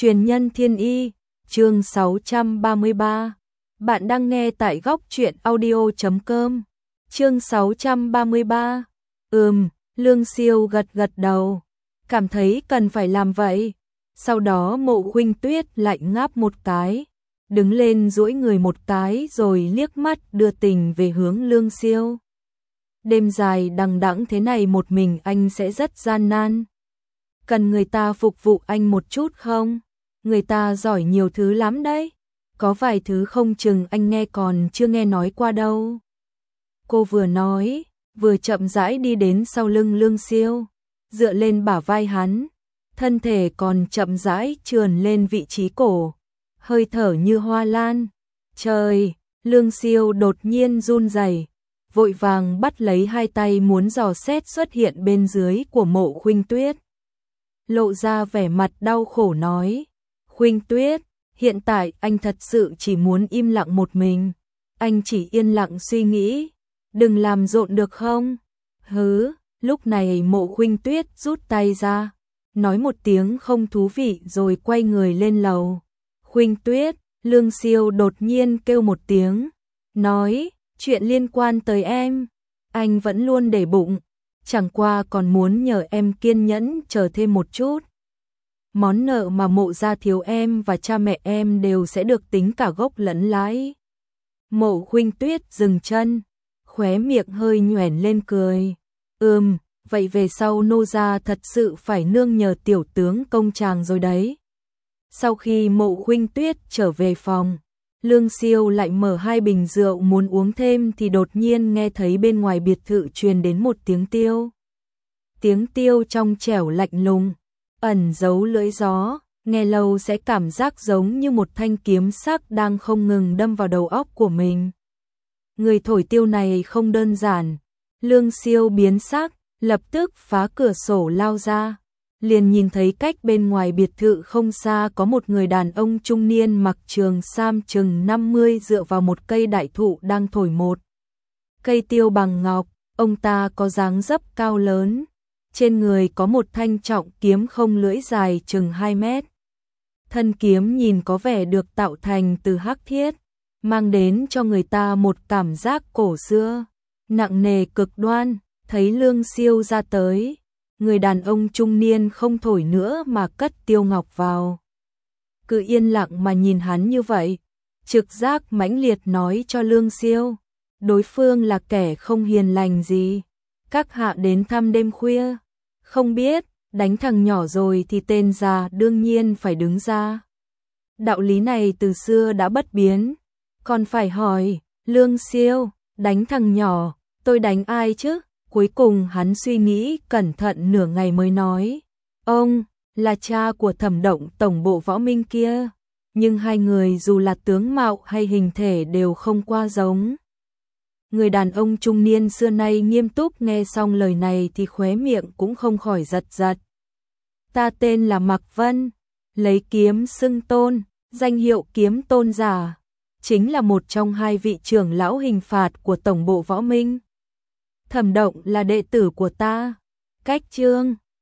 Truyền nhân thiên y, chương 633. Bạn đang nghe tại góc truyện audio.com. Chương 633. Lương Siêu gật gật đầu, cảm thấy cần phải làm vậy. Sau đó Mộ Khuynh Tuyết lại ngáp một cái, đứng lên duỗi người một cái rồi liếc mắt đưa tình về hướng Lương Siêu. Đêm dài đằng đẵng thế này một mình anh sẽ rất gian nan. Cần người ta phục vụ anh một chút không? Người ta giỏi nhiều thứ lắm đấy. Có vài thứ không chừng anh nghe còn chưa nghe nói qua đâu. Cô vừa nói, vừa chậm rãi đi đến sau lưng Lương Siêu, dựa lên bả vai hắn, thân thể còn chậm rãi trườn lên vị trí cổ, hơi thở như hoa lan. Trời, Lương Siêu đột nhiên run rẩy, vội vàng bắt lấy hai tay muốn dò xét xuất hiện bên dưới của Mộ Khuynh Tuyết. Lộ ra vẻ mặt đau khổ nói, Khuynh Tuyết, hiện tại anh thật sự chỉ muốn im lặng một mình, anh chỉ yên lặng suy nghĩ, đừng làm rộn được không? Hứ, lúc này Mộ Khuynh Tuyết rút tay ra, nói một tiếng không thú vị rồi quay người lên lầu. Khuynh Tuyết, Lương Siêu đột nhiên kêu một tiếng, nói, chuyện liên quan tới em, anh vẫn luôn để bụng, chẳng qua còn muốn nhờ em kiên nhẫn chờ thêm một chút. Món nợ mà Mộ gia thiếu em và cha mẹ em đều sẽ được tính cả gốc lẫn lãi. Mộ Khuynh Tuyết dừng chân, khóe miệng hơi nhoẻn lên cười. Vậy về sau nô gia thật sự phải nương nhờ tiểu tướng công chàng rồi đấy. Sau khi Mộ Khuynh Tuyết trở về phòng, Lương Siêu lại mở hai bình rượu muốn uống thêm thì đột nhiên nghe thấy bên ngoài biệt thự truyền đến một tiếng tiêu. Tiếng tiêu trong trẻo lạnh lùng, ẩn giấu lưỡi gió, nghe lâu sẽ cảm giác giống như một thanh kiếm sắc đang không ngừng đâm vào đầu óc của mình. Người thổi tiêu này không đơn giản, Lương Siêu biến sắc, lập tức phá cửa sổ lao ra, liền nhìn thấy cách bên ngoài biệt thự không xa có một người đàn ông trung niên mặc trường sam chừng 50 dựa vào một cây đại thụ đang thổi một cây tiêu bằng ngọc. Ông ta có dáng dấp cao lớn, trên người có một thanh trọng kiếm không lưỡi dài chừng 2 mét. Thân kiếm nhìn có vẻ được tạo thành từ hắc thiết, mang đến cho người ta một cảm giác cổ xưa, nặng nề cực đoan. Thấy Lương Siêu ra tới, người đàn ông trung niên không thổi nữa mà cất tiêu ngọc vào. Cứ yên lặng mà nhìn hắn như vậy, trực giác mãnh liệt nói cho Lương Siêu, đối phương là kẻ không hiền lành gì. Các hạ đến thăm đêm khuya, không biết, đánh thằng nhỏ rồi thì tên già đương nhiên phải đứng ra. Đạo lý này từ xưa đã bất biến, còn phải hỏi, Lương Siêu, đánh thằng nhỏ, tôi đánh ai chứ? Cuối cùng hắn suy nghĩ cẩn thận nửa ngày mới nói, ông, là cha của Thẩm Động tổng bộ Võ Minh kia, nhưng hai người dù là tướng mạo hay hình thể đều không qua giống. Người đàn ông trung niên xưa nay nghiêm túc nghe xong lời này thì khóe miệng cũng không khỏi giật giật. Ta tên là Mạc Vân, lấy kiếm xưng tôn, danh hiệu kiếm tôn giả, chính là một trong hai vị trưởng lão hình phạt của tổng bộ Võ Minh. Thẩm Động là đệ tử của ta. Cách chương